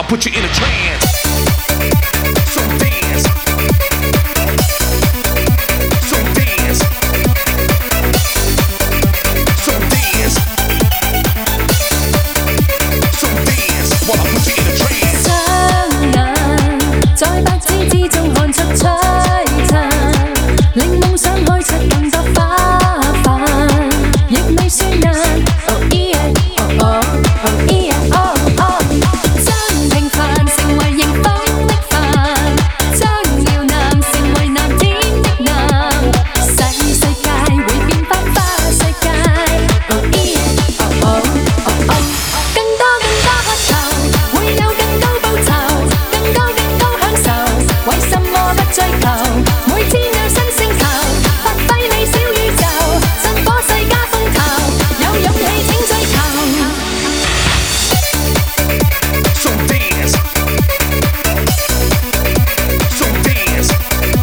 put you in a trance. So dance. So dance. So dance. So dance while I put you in a trance. 雙眼在白紙之中看出璀璨，令夢想開出更多花瓣，亦未算難。Oh yeah, oh oh, oh yeah, oh oh。將平凡成為迎風的帆，將耀男成為藍天的藍，世界會變花花世界。Oh yeah, oh oh, oh oh。更多渴求，會有更高報酬，更高享受，為什麼不追求？每天有新星球，發揮你小宇宙，振火世家風頭，有勇氣請追求。 So dance. So dance.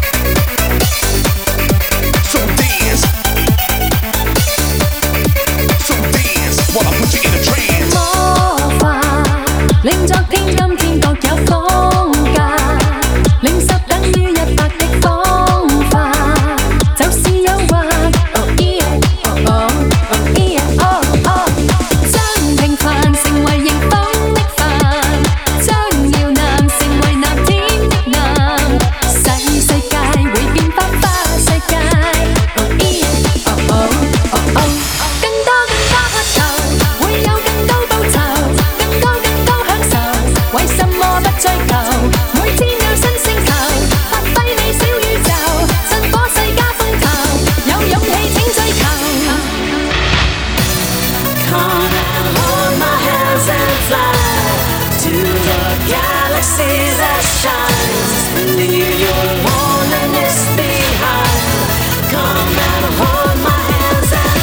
So dance. So dance while I put you in a trance. 魔法令昨天今天各有風格，令十等於一百的方法，就是誘惑。Oh yeah, oh oh, oh yeah, oh oh。將平凡成為迎風的帆，將耀男成為藍天的藍，世界會變花花世界。Oh yeah, oh oh, oh oh。更多渴求，會有更高報酬，更高享受，為什麼不追求？每天有新星球，發揮你小宇宙，振火世家風頭，有勇氣請追求。 Come and hold my hands and fly to the galaxy that shines. Leave your loneliness behind. Come and hold my hands and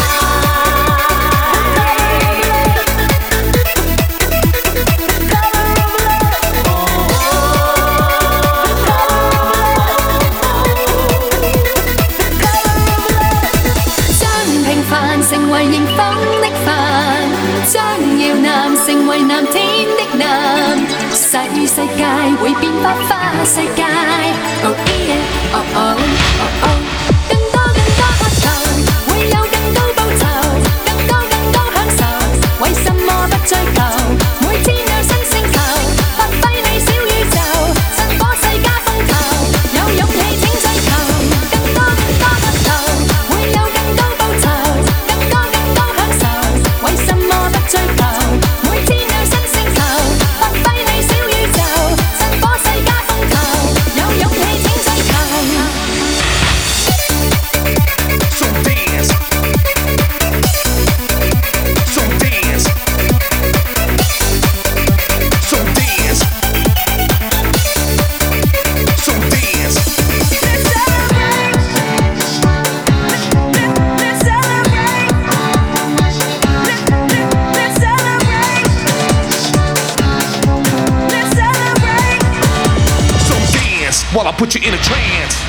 fly. 將平凡成為迎風的帆，將耀男成為藍天的藍，世界會變花花世界。Oh yeah, oh oh, oh oh。更多渴求，會有更高報酬，更高享受，為什麼不追求？每天有新星球，發揮你小宇宙，振火世家風頭，有勇氣請追求。更多渴求，會有更高報酬，更高享受，為什麼不追求？每天有新星球，發揮你小宇宙，振火世家風頭，有勇氣請追求。 So dance. So dance. So dance. So dance. Let's celebrate. Let's celebrate. Let's celebrate. Let's celebrate. So dance while I put you in a trance.